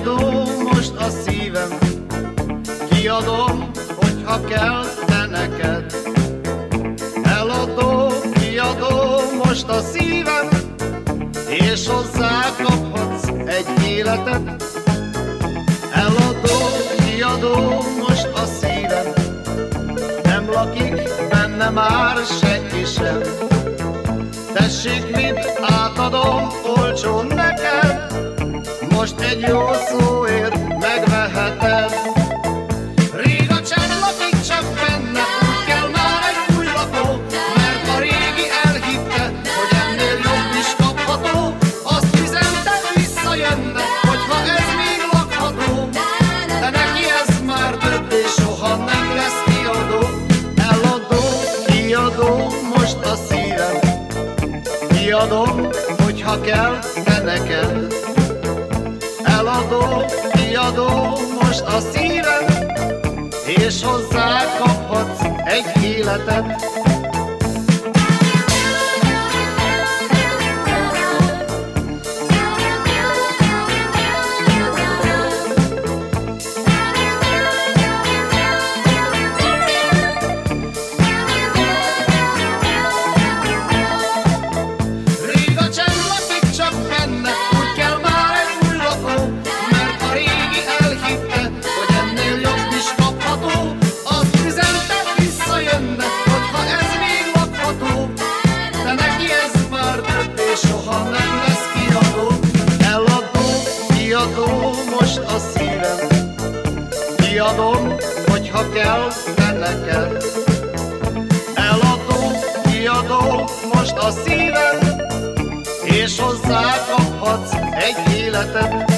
kiadó most a szívem, kiadom, hogyha kell te neked. Eladó, kiadó most a szívem, és hozzá kaphatsz egy életet. Eladó, kiadó most a szívem, nem lakik benne már senki sem. Tessék, mit átadom olcsón neked, most egy jó szóért megveheted. Rég a csend lakik csak benne, úgy kell már egy új lakó, mert a régi elhitte, hogy ennél jobb is kapható. Azt üzente, visszajönne, hogyha ez még lakható, de neki ez már több és soha nem lesz kiadó. Eladó, kiadó most a szívem, kiadom, hogyha kell te neked. Eladó, kiadó most a szívem, és hozzá kaphatsz egy életet. Soha nem lesz kiadó. Eladó, kiadó most a szívem, kiadom, hogyha kell te neked. Eladó, kiadó most a szívem, és hozzá kaphatsz egy életet.